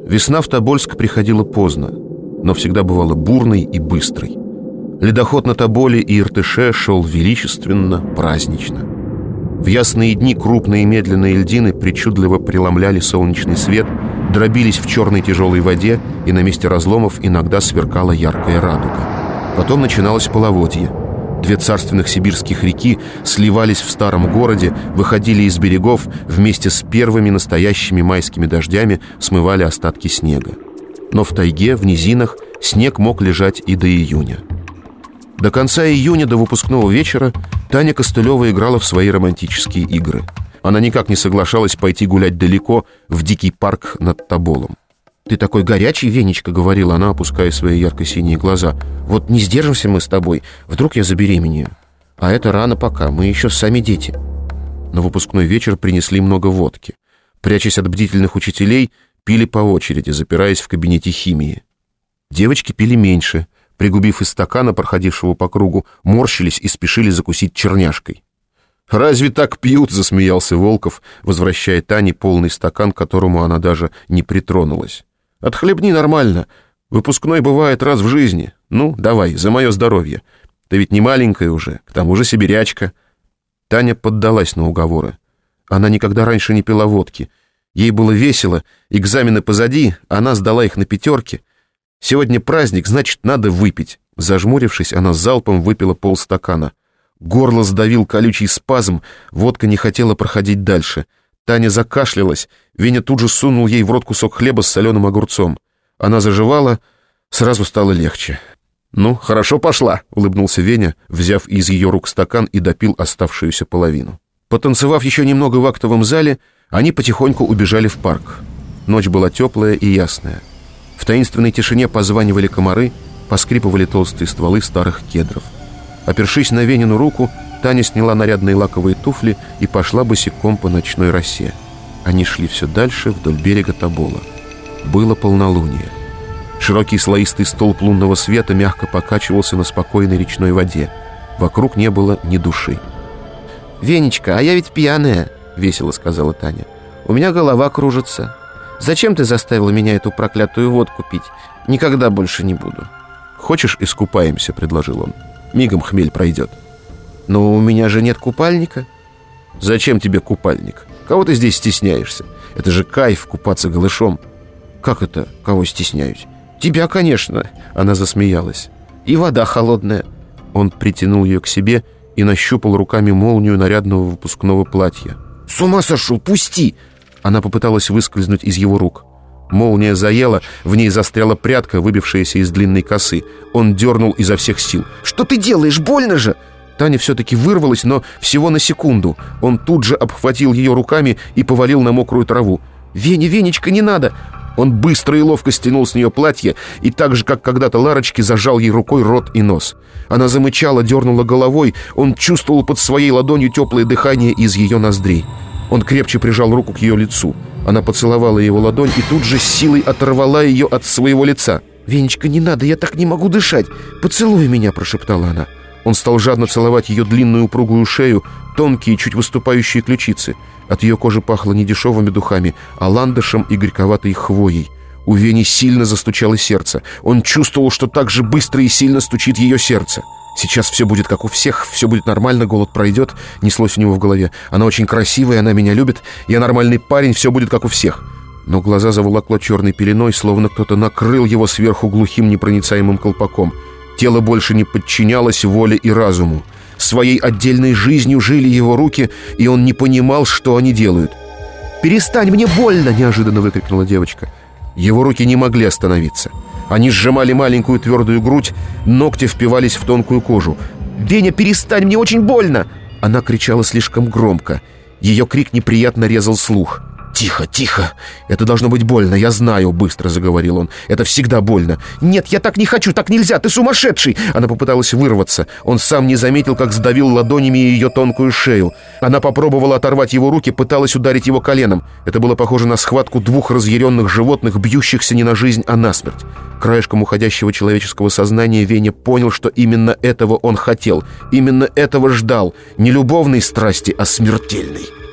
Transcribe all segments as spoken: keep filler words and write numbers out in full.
Весна в Тобольск приходила поздно, но всегда бывала бурной и быстрой. Ледоход на Тоболе и Иртыше шел величественно, празднично. В ясные дни крупные и медленные льдины причудливо преломляли солнечный свет, дробились в черной тяжелой воде, и на месте разломов иногда сверкала яркая радуга. Потом начиналось половодье. Две царственных сибирских реки сливались в старом городе, выходили из берегов, вместе с первыми настоящими майскими дождями смывали остатки снега. Но в тайге, в низинах, снег мог лежать и до июня. До конца июня, до выпускного вечера, Таня Костылева играла в свои романтические игры. Она никак не соглашалась пойти гулять далеко, в дикий парк над Тоболом. «Ты такой горячий, Венечка», — говорила она, опуская свои ярко-синие глаза. «Вот не сдержимся мы с тобой, вдруг я забеременею. А это рано пока, мы еще сами дети». На выпускной вечер принесли много водки. Прячась от бдительных учителей, пили по очереди, запираясь в кабинете химии. Девочки пили меньше, пригубив из стакана, проходившего по кругу, морщились и спешили закусить черняшкой. «Разве так пьют?» — засмеялся Волков, возвращая Тане полный стакан, к которому она даже не притронулась. «Отхлебни нормально. Выпускной бывает раз в жизни. Ну, давай, за мое здоровье. Ты ведь не маленькая уже, к тому же сибирячка». Таня поддалась на уговоры. Она никогда раньше не пила водки. Ей было весело, экзамены позади, она сдала их на пятерки. Сегодня праздник, значит, надо выпить. Зажмурившись, она залпом выпила полстакана. Горло сдавил колючий спазм, водка не хотела проходить дальше. Таня закашлялась, Веня тут же сунул ей в рот кусок хлеба с соленым огурцом. Она заживала, сразу стало легче. «Ну, хорошо пошла», — улыбнулся Веня, взяв из ее рук стакан и допил оставшуюся половину. Потанцевав еще немного в актовом зале, они потихоньку убежали в парк. Ночь была теплая и ясная. В таинственной тишине позванивали комары, поскрипывали толстые стволы старых кедров. Опершись на Венину руку, Таня сняла нарядные лаковые туфли и пошла босиком по ночной росе. Они шли все дальше вдоль берега Тобола. Было полнолуние. Широкий слоистый столб лунного света мягко покачивался на спокойной речной воде. Вокруг не было ни души. «Венечка, а я ведь пьяная», — весело сказала Таня. «У меня голова кружится. Зачем ты заставила меня эту проклятую водку пить? Никогда больше не буду». «Хочешь, искупаемся?» — предложил он. «Мигом хмель пройдет». «Но у меня же нет купальника». «Зачем тебе купальник? Кого ты здесь стесняешься? Это же кайф купаться голышом». «Как это? Кого стесняюсь?» «Тебя, конечно». Она засмеялась. «И вода холодная». Он притянул ее к себе и нащупал руками молнию нарядного выпускного платья. «С ума сошел, пусти!» Она попыталась выскользнуть из его рук. Молния заела, в ней застряла прядка, выбившаяся из длинной косы. Он дернул изо всех сил. «Что ты делаешь? Больно же!» Таня все-таки вырвалась, но всего на секунду. Он тут же обхватил ее руками и повалил на мокрую траву. «Веня, Венечка, не надо!» Он быстро и ловко стянул с нее платье и так же, как когда-то Ларочке, зажал ей рукой рот и нос. Она замычала, дернула головой. Он чувствовал под своей ладонью теплое дыхание из ее ноздрей. Он крепче прижал руку к ее лицу. Она поцеловала его ладонь и тут же с силой оторвала ее от своего лица. «Венечка, не надо, я так не могу дышать. Поцелуй меня», — прошептала она. Он стал жадно целовать ее длинную упругую шею, тонкие, чуть выступающие ключицы. От ее кожи пахло не дешевыми духами, а ландышем и горьковатой хвоей. У Вени сильно застучало сердце. Он чувствовал, что так же быстро и сильно стучит ее сердце. «Сейчас все будет как у всех, все будет нормально, голод пройдет», — неслось у него в голове. «Она очень красивая, она меня любит, я нормальный парень, все будет как у всех». Но глаза заволокло черной пеленой, словно кто-то накрыл его сверху глухим непроницаемым колпаком. Тело больше не подчинялось воле и разуму. Своей отдельной жизнью жили его руки, и он не понимал, что они делают. «Перестань, мне больно!» — неожиданно выкрикнула девочка. Его руки не могли остановиться. Они сжимали маленькую твердую грудь, ногти впивались в тонкую кожу. «Веня, перестань, мне очень больно!» Она кричала слишком громко. Ее крик неприятно резал слух. «Тихо, тихо! Это должно быть больно, я знаю», — быстро заговорил он. «Это всегда больно». «Нет, я так не хочу, так нельзя, ты сумасшедший!» Она попыталась вырваться. Он сам не заметил, как сдавил ладонями ее тонкую шею. Она попробовала оторвать его руки, пыталась ударить его коленом. Это было похоже на схватку двух разъяренных животных, бьющихся не на жизнь, а на смерть. Краешком уходящего человеческого сознания Веня понял, что именно этого он хотел, именно этого ждал. Не любовной страсти, а смертельной.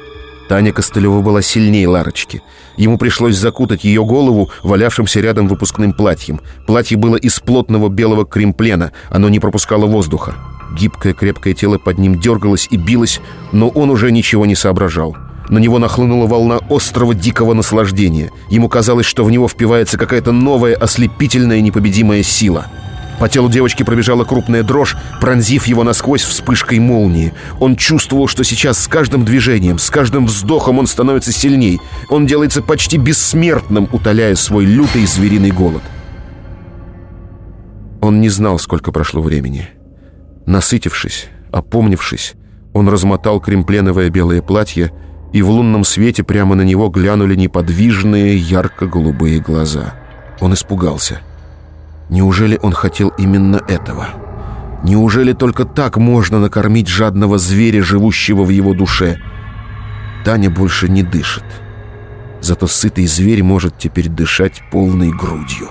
Таня Костылева была сильнее Ларочки. Ему пришлось закутать ее голову валявшимся рядом выпускным платьем. Платье было из плотного белого кремплена, оно не пропускало воздуха. Гибкое крепкое тело под ним дергалось и билось, но он уже ничего не соображал. На него нахлынула волна острого дикого наслаждения. Ему казалось, что в него впивается какая-то новая ослепительная непобедимая сила. По телу девочки пробежала крупная дрожь, пронзив его насквозь вспышкой молнии. Он чувствовал, что сейчас с каждым движением, с каждым вздохом он становится сильней. Он делается почти бессмертным, утоляя свой лютый звериный голод. Он не знал, сколько прошло времени. Насытившись, опомнившись, он размотал кремпленовое белое платье, и в лунном свете прямо на него глянули неподвижные ярко-голубые глаза. Он испугался. Неужели он хотел именно этого? Неужели только так можно накормить жадного зверя, живущего в его душе? Таня больше не дышит. Зато сытый зверь может теперь дышать полной грудью.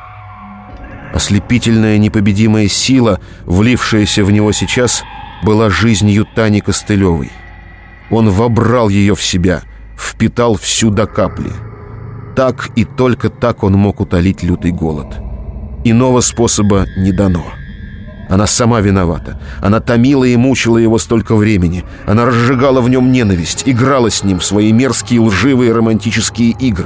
Ослепительная непобедимая сила, влившаяся в него сейчас, была жизнью Тани Костылевой. Он вобрал ее в себя, впитал всю до капли. Так и только так он мог утолить лютый голод. Иного способа не дано. Она сама виновата. Она томила и мучила его столько времени. Она разжигала в нем ненависть, играла с ним в свои мерзкие, лживые романтические игры.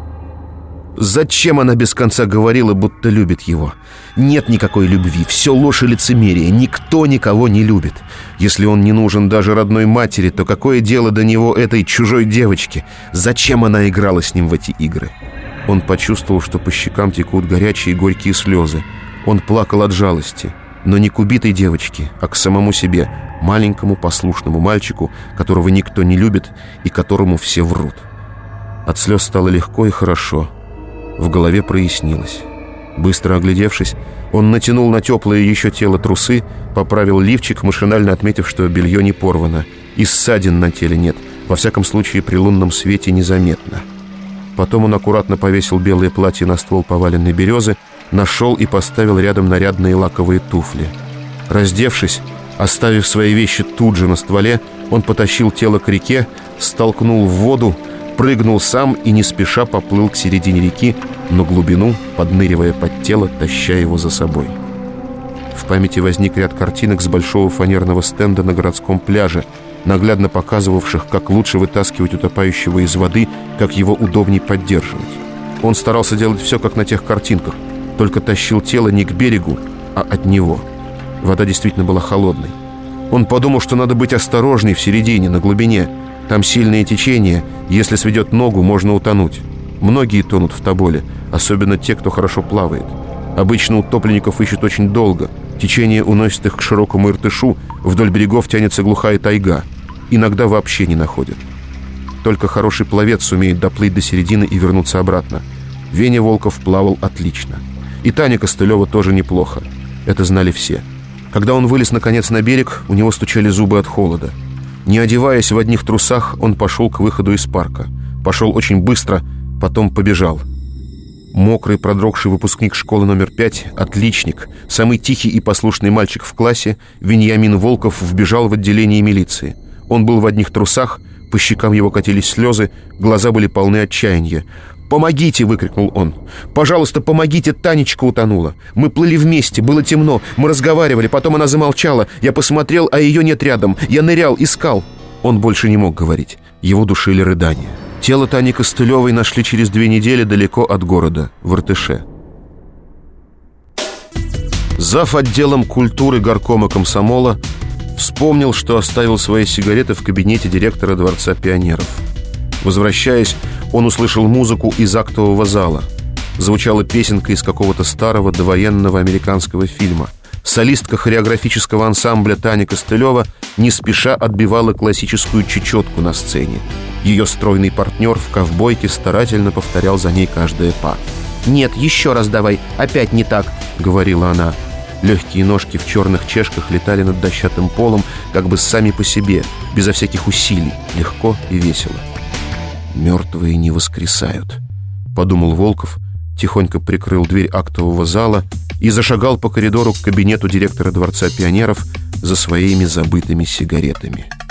Зачем она без конца говорила, будто любит его? Нет никакой любви, все ложь и лицемерие. Никто никого не любит. Если он не нужен даже родной матери, то какое дело до него этой чужой девочке? Зачем она играла с ним в эти игры? Он почувствовал, что по щекам текут горячие горькие слезы. Он плакал от жалости, но не к убитой девочке, а к самому себе, маленькому послушному мальчику, которого никто не любит и которому все врут. От слез стало легко и хорошо. В голове прояснилось. Быстро оглядевшись, он натянул на теплое еще тело трусы, поправил лифчик, машинально отметив, что белье не порвано, и ссадин на теле нет, во всяком случае при лунном свете незаметно. Потом он аккуратно повесил белое платье на ствол поваленной березы, нашел и поставил рядом нарядные лаковые туфли. Раздевшись, оставив свои вещи тут же на стволе, он потащил тело к реке, столкнул в воду, прыгнул сам и не спеша поплыл к середине реки, на глубину, подныривая под тело, таща его за собой. В памяти возник ряд картинок с большого фанерного стенда на городском пляже, наглядно показывавших, как лучше вытаскивать утопающего из воды, как его удобней поддерживать. Он старался делать все, как на тех картинках, только тащил тело не к берегу, а от него. Вода действительно была холодной. Он подумал, что надо быть осторожней в середине, на глубине. Там сильное течение, если сведет ногу, можно утонуть. Многие тонут в Тоболе, особенно те, кто хорошо плавает. Обычно утопленников ищут очень долго. Течение уносит их к широкому Иртышу, вдоль берегов тянется глухая тайга. Иногда вообще не находят. Только хороший пловец сумеет доплыть до середины и вернуться обратно. Веня Волков плавал отлично. И Таня Костылева тоже неплохо. Это знали все. Когда он вылез наконец на берег, у него стучали зубы от холода. Не одеваясь в одних трусах, он пошел к выходу из парка. Пошел очень быстро, потом побежал. Мокрый, продрогший выпускник школы номер пять, отличник, самый тихий и послушный мальчик в классе, Вениамин Волков вбежал в отделение милиции. Он был в одних трусах, по щекам его катились слезы, глаза были полны отчаяния. «Помогите!» — выкрикнул он. «Пожалуйста, помогите! Танечка утонула! Мы плыли вместе, было темно, мы разговаривали, потом она замолчала. Я посмотрел, а ее нет рядом. Я нырял, искал!» Он больше не мог говорить. Его душили рыдания. Тело Тани Костылевой нашли через две недели далеко от города, в Иртыше. Зав. Отделом культуры горкома комсомола вспомнил, что оставил свои сигареты в кабинете директора Дворца пионеров. Возвращаясь, он услышал музыку из актового зала. Звучала песенка из какого-то старого довоенного американского фильма. Солистка хореографического ансамбля Таня Костылева не спеша отбивала классическую чечетку на сцене. Ее стройный партнер в ковбойке старательно повторял за ней каждое па. «Нет, еще раз давай, опять не так», — говорила она. Легкие ножки в черных чешках летали над дощатым полом, как бы сами по себе, безо всяких усилий, легко и весело. «Мертвые не воскресают», — подумал Волков, тихонько прикрыл дверь актового зала и зашагал по коридору к кабинету директора Дворца пионеров за своими забытыми сигаретами.